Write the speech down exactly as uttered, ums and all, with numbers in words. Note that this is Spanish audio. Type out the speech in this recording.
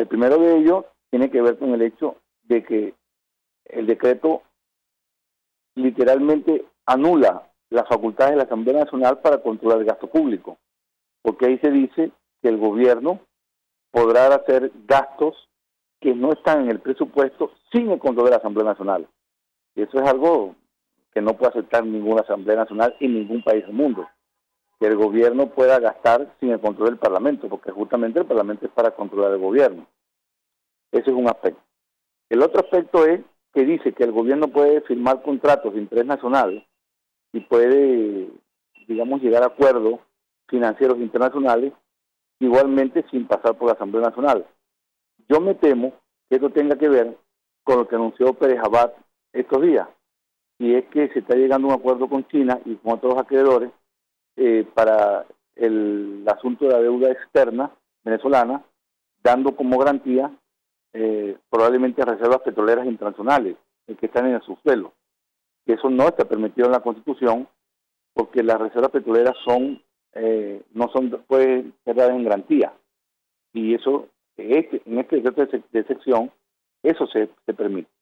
El primero de ellos tiene que ver con el hecho de que el decreto literalmente anula las facultades de la Asamblea Nacional para controlar el gasto público, porque ahí se dice que el gobierno podrá hacer gastos que no están en el presupuesto sin el control de la Asamblea Nacional. Y eso es algo que no puede aceptar ninguna Asamblea Nacional en ningún país del mundo, que el gobierno pueda gastar sin el control del Parlamento, porque justamente el Parlamento es para controlar el gobierno. Ese es un aspecto. El otro aspecto es que dice que el gobierno puede firmar contratos de interés nacional y puede, digamos, llegar a acuerdos financieros internacionales igualmente sin pasar por la Asamblea Nacional. Yo me temo que esto tenga que ver con lo que anunció Pérez Abad estos días, y es que se está llegando a un acuerdo con China y con otros acreedores eh, para el, el asunto de la deuda externa venezolana, dando como garantía eh, probablemente reservas petroleras internacionales eh, que están en el subsuelo. Que eso no está permitido en la Constitución, porque las reservas petroleras son eh, no son pueden ser dadas en garantía, y eso este, en este decreto de, de sección eso se, se permite.